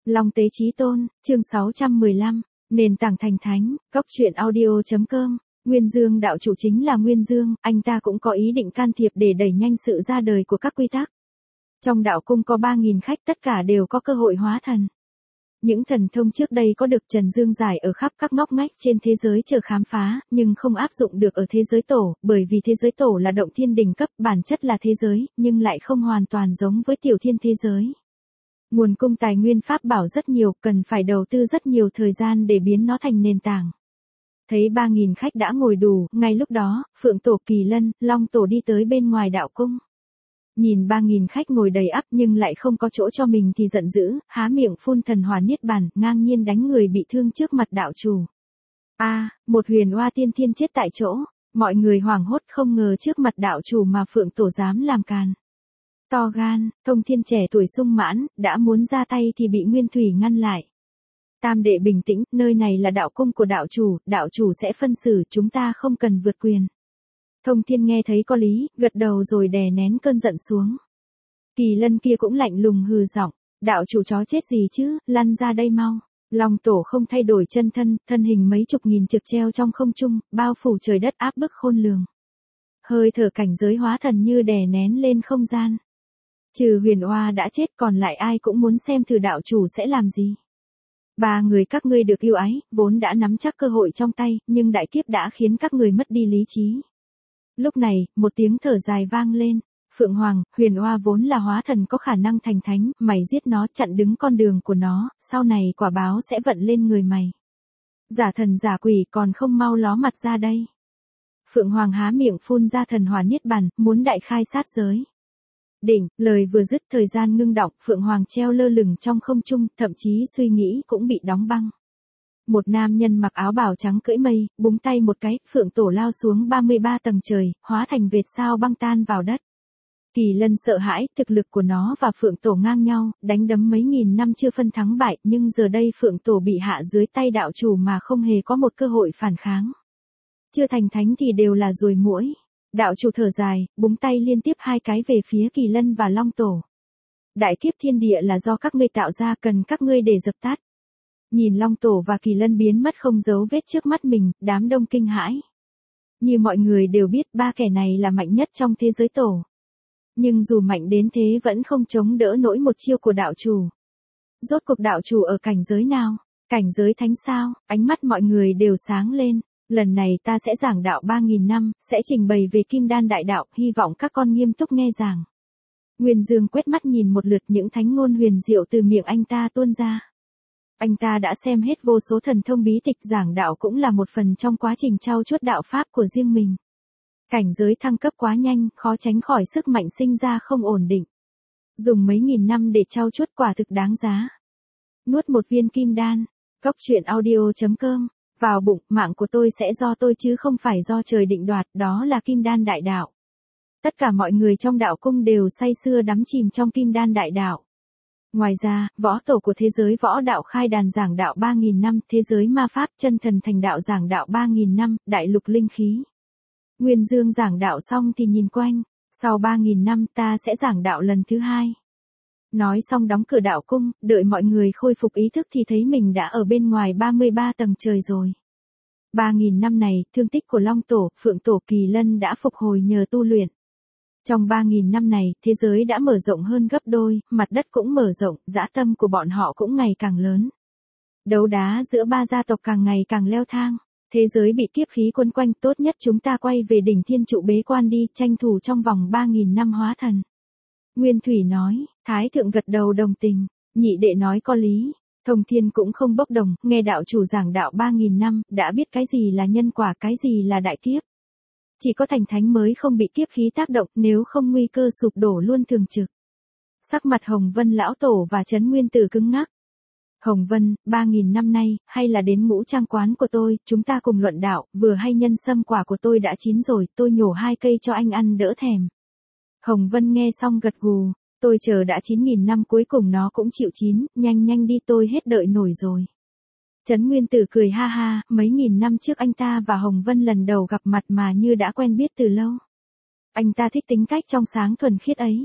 Long Tế Chí Tôn, chương 615, nền tảng thành thánh, góc truyện audio.com. Nguyên Dương đạo chủ chính là Nguyên Dương, anh ta cũng có ý định can thiệp để đẩy nhanh sự ra đời của các quy tắc. Trong đạo cung có 3.000 khách, tất cả đều có cơ hội hóa thần. Những thần thông trước đây có được Trần Dương giải ở khắp các ngóc ngách trên thế giới chờ khám phá, nhưng không áp dụng được ở thế giới tổ, bởi vì thế giới tổ là động thiên đỉnh cấp, bản chất là thế giới, nhưng lại không hoàn toàn giống với tiểu thiên thế giới. Nguồn cung tài nguyên pháp bảo rất nhiều, cần phải đầu tư rất nhiều thời gian để biến nó thành nền tảng. Thấy 3.000 khách đã ngồi đủ, ngay lúc đó, Phượng Tổ, Kỳ Lân, Long Tổ đi tới bên ngoài đạo cung. Nhìn 3.000 khách ngồi đầy ắp nhưng lại không có chỗ cho mình thì giận dữ, há miệng phun thần hỏa niết bàn, ngang nhiên đánh người bị thương trước mặt đạo chủ. Một huyền oa tiên thiên chết tại chỗ, mọi người hoảng hốt không ngờ trước mặt đạo chủ mà Phượng Tổ dám làm càn. To gan, Thông Thiên trẻ tuổi sung mãn, đã muốn ra tay thì bị Nguyên Thủy ngăn lại. Tam đệ bình tĩnh, nơi này là đạo cung của đạo chủ sẽ phân xử, chúng ta không cần vượt quyền. Thông Thiên nghe thấy có lý, gật đầu rồi đè nén cơn giận xuống. Kỳ Lân kia cũng lạnh lùng hừ giọng, đạo chủ chó chết gì chứ, lăn ra đây mau. Long Tổ không thay đổi chân thân, thân hình mấy chục nghìn trực treo trong không trung, bao phủ trời đất áp bức khôn lường. Hơi thở cảnh giới hóa thần như đè nén lên không gian. Trừ huyền oa đã chết còn lại ai cũng muốn xem thử đạo chủ sẽ làm gì. 3 người các ngươi được yêu ái, vốn đã nắm chắc cơ hội trong tay, nhưng đại kiếp đã khiến các người mất đi lý trí. Lúc này, một tiếng thở dài vang lên. Phượng Hoàng, huyền oa vốn là hóa thần có khả năng thành thánh, mày giết nó, chặn đứng con đường của nó, sau này quả báo sẽ vận lên người mày. Giả thần giả quỷ còn không mau ló mặt ra đây. Phượng Hoàng há miệng phun ra thần hỏa niết bàn, muốn đại khai sát giới. Đỉnh, lời vừa dứt thời gian ngưng đọng, Phượng Hoàng treo lơ lửng trong không trung, thậm chí suy nghĩ cũng bị đóng băng. Một nam nhân mặc áo bào trắng cưỡi mây, búng tay một cái, Phượng Tổ lao xuống 33 tầng trời, hóa thành vệt sao băng tan vào đất. Kỳ Lân sợ hãi, thực lực của nó và Phượng Tổ ngang nhau, đánh đấm mấy nghìn năm chưa phân thắng bại, nhưng giờ đây Phượng Tổ bị hạ dưới tay đạo chủ mà không hề có một cơ hội phản kháng. Chưa thành thánh thì đều là ruồi muỗi. Đạo chủ thở dài, búng tay liên tiếp 2 cái về phía Kỳ Lân và Long Tổ. Đại kiếp thiên địa là do các ngươi tạo ra, cần các ngươi để dập tắt. Nhìn Long Tổ và Kỳ Lân biến mất không dấu vết trước mắt mình, đám đông kinh hãi. Như mọi người đều biết 3 kẻ này là mạnh nhất trong thế giới tổ. Nhưng dù mạnh đến thế vẫn không chống đỡ nổi một chiêu của đạo chủ. Rốt cuộc đạo chủ ở cảnh giới nào? Cảnh giới thánh sao? Ánh mắt mọi người đều sáng lên. Lần này ta sẽ giảng đạo 3.000 năm, sẽ trình bày về Kim Đan đại đạo, hy vọng các con nghiêm túc nghe giảng. Nguyên Dương quét mắt nhìn một lượt những thánh ngôn huyền diệu từ miệng anh ta tuôn ra. Anh ta đã xem hết vô số thần thông bí tịch, giảng đạo cũng là một phần trong quá trình trau chuốt đạo pháp của riêng mình. Cảnh giới thăng cấp quá nhanh, khó tránh khỏi sức mạnh sinh ra không ổn định. Dùng mấy nghìn năm để trau chuốt quả thực đáng giá. Nuốt một viên kim đan. Góc truyện audio.com. Vào bụng, mạng của tôi sẽ do tôi chứ không phải do trời định đoạt, đó là Kim Đan đại đạo. Tất cả mọi người trong đạo cung đều say sưa đắm chìm trong Kim Đan đại đạo. Ngoài ra, võ tổ của thế giới võ đạo khai đàn giảng đạo 3.000 năm, thế giới ma pháp chân thần thành đạo giảng đạo 3.000 năm, đại lục linh khí. Nguyên Dương giảng đạo xong thì nhìn quanh, sau 3.000 năm ta sẽ giảng đạo lần thứ 2. Nói xong đóng cửa đạo cung, đợi mọi người khôi phục ý thức thì thấy mình đã ở bên ngoài 33 tầng trời rồi. 3.000 năm này, thương tích của Long Tổ, Phượng Tổ, Kỳ Lân đã phục hồi nhờ tu luyện. Trong 3.000 năm này, thế giới đã mở rộng hơn gấp đôi, mặt đất cũng mở rộng, dã tâm của bọn họ cũng ngày càng lớn. Đấu đá giữa 3 gia tộc càng ngày càng leo thang. Thế giới bị kiếp khí quấn quanh, tốt nhất chúng ta quay về đỉnh thiên trụ bế quan đi, tranh thủ trong vòng 3.000 năm hóa thần. Nguyên Thủy nói, Thái Thượng gật đầu đồng tình, nhị đệ nói có lý. Thông Thiên cũng không bốc đồng, nghe đạo chủ giảng đạo 3.000 năm, đã biết cái gì là nhân quả, cái gì là đại kiếp. Chỉ có thành thánh mới không bị kiếp khí tác động, nếu không nguy cơ sụp đổ luôn thường trực. Sắc mặt Hồng Vân lão tổ và Trấn Nguyên Tử cứng ngắc. Hồng Vân, 3.000 năm nay, hay là đến ngũ trang quán của tôi, chúng ta cùng luận đạo, vừa hay nhân sâm quả của tôi đã chín rồi, tôi nhổ 2 cây cho anh ăn đỡ thèm. Hồng Vân nghe xong gật gù, tôi chờ đã 9.000 năm cuối cùng nó cũng chịu chín, nhanh đi tôi hết đợi nổi rồi. Trấn Nguyên Tử cười ha ha, mấy nghìn năm trước anh ta và Hồng Vân lần đầu gặp mặt mà như đã quen biết từ lâu. Anh ta thích tính cách trong sáng thuần khiết ấy.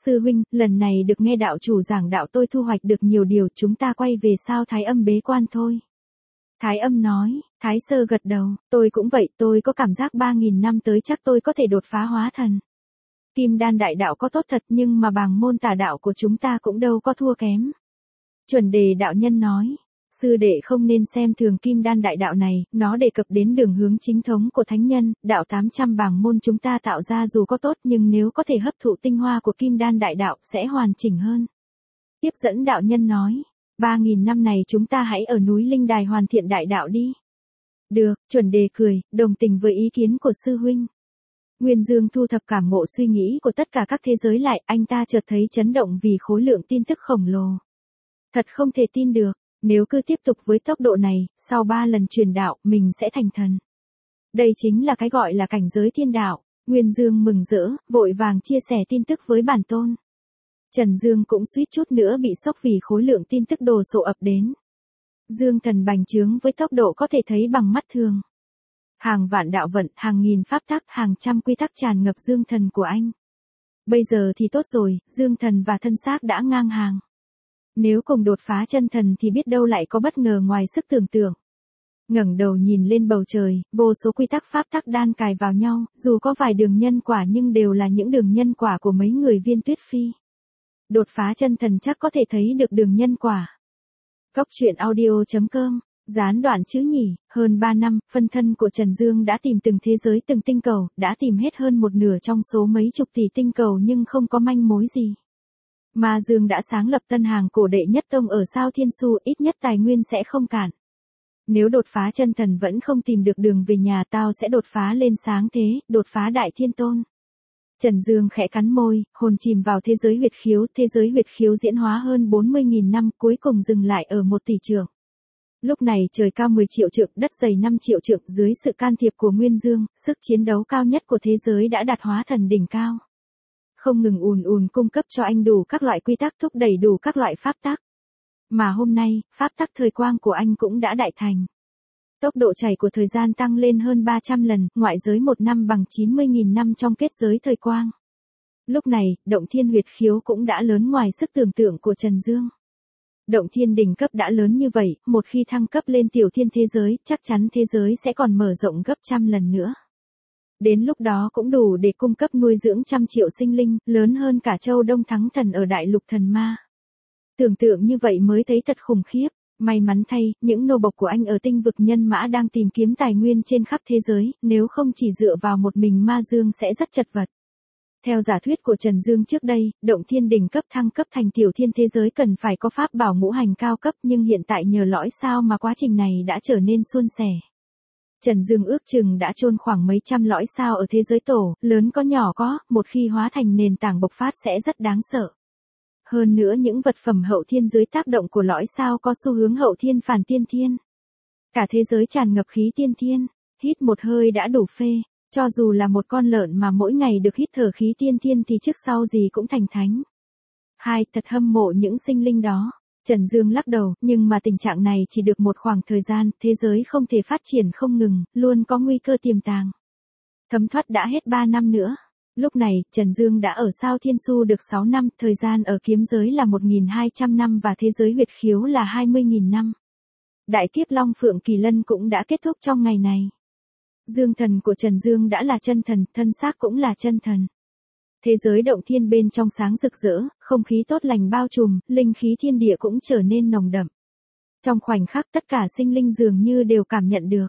Sư huynh, lần này được nghe đạo chủ giảng đạo tôi thu hoạch được nhiều điều, chúng ta quay về sao Thái Âm bế quan thôi. Thái Âm nói, Thái Sơ gật đầu, tôi cũng vậy, tôi có cảm giác 3.000 năm tới chắc tôi có thể đột phá hóa thần. Kim đan đại đạo có tốt thật nhưng mà bàng môn tà đạo của chúng ta cũng đâu có thua kém. Chuẩn Đề đạo nhân nói, sư đệ không nên xem thường kim đan đại đạo này, nó đề cập đến đường hướng chính thống của thánh nhân, đạo 800 bàng môn chúng ta tạo ra dù có tốt nhưng nếu có thể hấp thụ tinh hoa của kim đan đại đạo sẽ hoàn chỉnh hơn. Tiếp dẫn đạo nhân nói, 3.000 năm này chúng ta hãy ở núi Linh Đài hoàn thiện đại đạo đi. Được, Chuẩn Đề cười, đồng tình với ý kiến của sư huynh. Nguyên Dương thu thập cảm ngộ suy nghĩ của tất cả các thế giới lại, anh ta chợt thấy chấn động vì khối lượng tin tức khổng lồ. Thật không thể tin được, nếu cứ tiếp tục với tốc độ này, sau 3 lần truyền đạo, mình sẽ thành thần. Đây chính là cái gọi là cảnh giới thiên đạo. Nguyên Dương mừng rỡ, vội vàng chia sẻ tin tức với bản tôn. Trần Dương cũng suýt chút nữa bị sốc vì khối lượng tin tức đồ sộ ập đến. Dương thần bành trướng với tốc độ có thể thấy bằng mắt thường. Hàng vạn đạo vận, hàng nghìn pháp tắc, hàng trăm quy tắc tràn ngập dương thần của anh. Bây giờ thì tốt rồi, dương thần và thân xác đã ngang hàng. Nếu cùng đột phá chân thần thì biết đâu lại có bất ngờ ngoài sức tưởng tượng. Ngẩng đầu nhìn lên bầu trời, vô số quy tắc pháp tắc đan cài vào nhau, dù có vài đường nhân quả nhưng đều là những đường nhân quả của mấy người Viên Tuyết Phi. Đột phá chân thần chắc có thể thấy được đường nhân quả. Góc truyện audio.com, gián đoạn chữ nhỉ, hơn 3 năm, phân thân của Trần Dương đã tìm từng thế giới từng tinh cầu, đã tìm hết hơn một nửa trong số mấy chục tỷ tinh cầu nhưng không có manh mối gì. Ma Dương đã sáng lập tân hàng cổ đệ nhất tông ở sao Thiên Su, ít nhất tài nguyên sẽ không cản. Nếu đột phá chân thần vẫn không tìm được đường về nhà tao sẽ đột phá lên sáng thế, đột phá đại thiên tôn. Trần Dương khẽ cắn môi, hồn chìm vào thế giới huyệt khiếu diễn hóa hơn 40.000 năm cuối cùng dừng lại ở 1 tỷ trượng. Lúc này trời cao 10 triệu trượng, đất dày 5 triệu trượng, dưới sự can thiệp của Nguyên Dương, sức chiến đấu cao nhất của thế giới đã đạt hóa thần đỉnh cao. Không ngừng ùn cung cấp cho anh đủ các loại quy tắc, thúc đẩy đủ các loại pháp tắc. Mà hôm nay, pháp tắc thời quang của anh cũng đã đại thành. Tốc độ chảy của thời gian tăng lên hơn 300 lần, ngoại giới 1 năm bằng 90.000 năm trong kết giới thời quang. Lúc này, động thiên huyệt khiếu cũng đã lớn ngoài sức tưởng tượng của Trần Dương. Động thiên đỉnh cấp đã lớn như vậy, một khi thăng cấp lên tiểu thiên thế giới, chắc chắn thế giới sẽ còn mở rộng gấp trăm lần nữa. Đến lúc đó cũng đủ để cung cấp nuôi dưỡng trăm triệu sinh linh, lớn hơn cả châu Đông Thắng Thần ở đại lục thần ma. Tưởng tượng như vậy mới thấy thật khủng khiếp. May mắn thay, những nô bộc của anh ở tinh vực nhân mã đang tìm kiếm tài nguyên trên khắp thế giới, nếu không chỉ dựa vào một mình Ma Dương sẽ rất chật vật. Theo giả thuyết của Trần Dương trước đây, động thiên đỉnh cấp thăng cấp thành tiểu thiên thế giới cần phải có pháp bảo ngũ hành cao cấp nhưng hiện tại nhờ lõi sao mà quá trình này đã trở nên suôn sẻ. Trần Dương ước chừng đã chôn khoảng mấy trăm lõi sao ở thế giới tổ, lớn có nhỏ có, một khi hóa thành nền tảng bộc phát sẽ rất đáng sợ. Hơn nữa những vật phẩm hậu thiên dưới tác động của lõi sao có xu hướng hậu thiên phản tiên thiên. Cả thế giới tràn ngập khí tiên thiên, hít một hơi đã đủ phê, cho dù là một con lợn mà mỗi ngày được hít thở khí tiên thiên thì trước sau gì cũng thành thánh. Thật hâm mộ những sinh linh đó. Trần Dương lắc đầu, nhưng mà tình trạng này chỉ được một khoảng thời gian, thế giới không thể phát triển không ngừng, luôn có nguy cơ tiềm tàng. Thấm thoát đã hết 3 năm nữa. Lúc này, Trần Dương đã ở sao Thiên Su được 6 năm, thời gian ở kiếm giới là 1.200 năm và thế giới huyệt khiếu là 20.000 năm. Đại kiếp Long Phượng Kỳ Lân cũng đã kết thúc trong ngày này. Dương thần của Trần Dương đã là chân thần, thân xác cũng là chân thần. Thế giới động thiên bên trong sáng rực rỡ, không khí tốt lành bao trùm, linh khí thiên địa cũng trở nên nồng đậm. Trong khoảnh khắc tất cả sinh linh dường như đều cảm nhận được.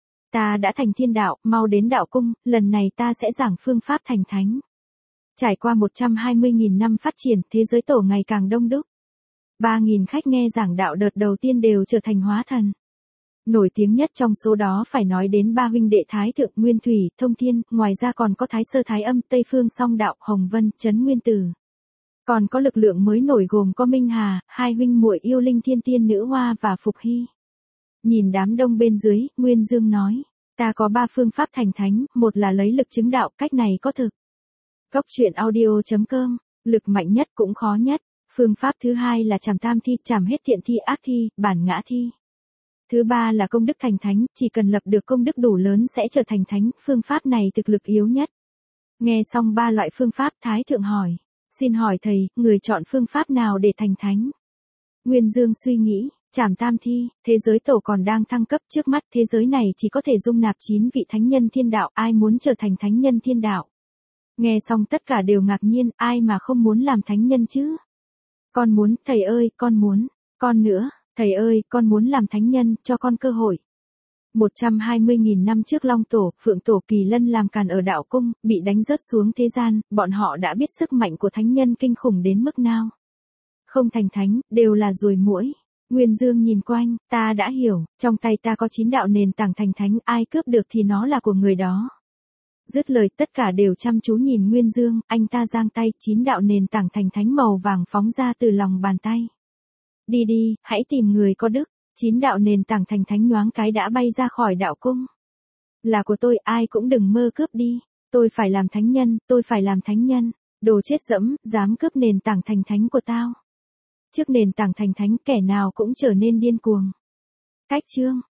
Ta đã thành thiên đạo, mau đến đạo cung, lần này ta sẽ giảng phương pháp thành thánh. Trải qua 120.000 năm phát triển, thế giới tổ ngày càng đông đúc. 3.000 khách nghe giảng đạo đợt đầu tiên đều trở thành hóa thần. Nổi tiếng nhất trong số đó phải nói đến 3 huynh đệ Thái Thượng, Nguyên Thủy, Thông Thiên, ngoài ra còn có Thái Sơ Thái Âm, Tây Phương Song Đạo, Hồng Vân, Trấn Nguyên Tử. Còn có lực lượng mới nổi gồm có Minh Hà, 2 huynh muội yêu linh thiên tiên nữ hoa và Phục Hy. Nhìn đám đông bên dưới, Nguyên Dương nói, ta có 3 phương pháp thành thánh, một là lấy lực chứng đạo, cách này có thực. Góc truyện audio.com, lực mạnh nhất cũng khó nhất. Phương pháp thứ 2 là trảm tam thi, trảm hết thiện thi ác thi, bản ngã thi. Thứ 3 là công đức thành thánh, chỉ cần lập được công đức đủ lớn sẽ trở thành thánh, phương pháp này thực lực yếu nhất. Nghe xong 3 loại phương pháp, Thái Thượng hỏi, Xin hỏi thầy, người chọn phương pháp nào để thành thánh? Nguyên Dương suy nghĩ, Trảm Tam Thi, thế giới tổ còn đang thăng cấp, trước mắt thế giới này chỉ có thể dung nạp 9 vị thánh nhân thiên đạo, ai muốn trở thành thánh nhân thiên đạo? Nghe xong tất cả đều ngạc nhiên, ai mà không muốn làm thánh nhân chứ? Con muốn, thầy ơi, con muốn. Con nữa, thầy ơi, con muốn làm thánh nhân, cho con cơ hội. 120.000 năm trước Long Tổ, Phượng Tổ, Kỳ Lân làm càn ở đạo cung, bị đánh rớt xuống thế gian, bọn họ đã biết sức mạnh của thánh nhân kinh khủng đến mức nào. Không thành thánh, đều là ruồi muỗi. Nguyên Dương nhìn quanh, ta đã hiểu, trong tay ta có 9 đạo nền tảng thành thánh, ai cướp được thì nó là của người đó. Dứt lời tất cả đều chăm chú nhìn Nguyên Dương, anh ta giang tay, 9 đạo nền tảng thành thánh màu vàng phóng ra từ lòng bàn tay. Đi đi, hãy tìm người có đức. 9 đạo nền tảng thành thánh nhoáng cái đã bay ra khỏi đạo cung. Là của tôi, ai cũng đừng mơ cướp đi. Tôi phải làm thánh nhân, tôi phải làm thánh nhân. Đồ chết dẫm, dám cướp nền tảng thành thánh của tao. Trước nền tảng thành thánh kẻ nào cũng trở nên điên cuồng. Cách chương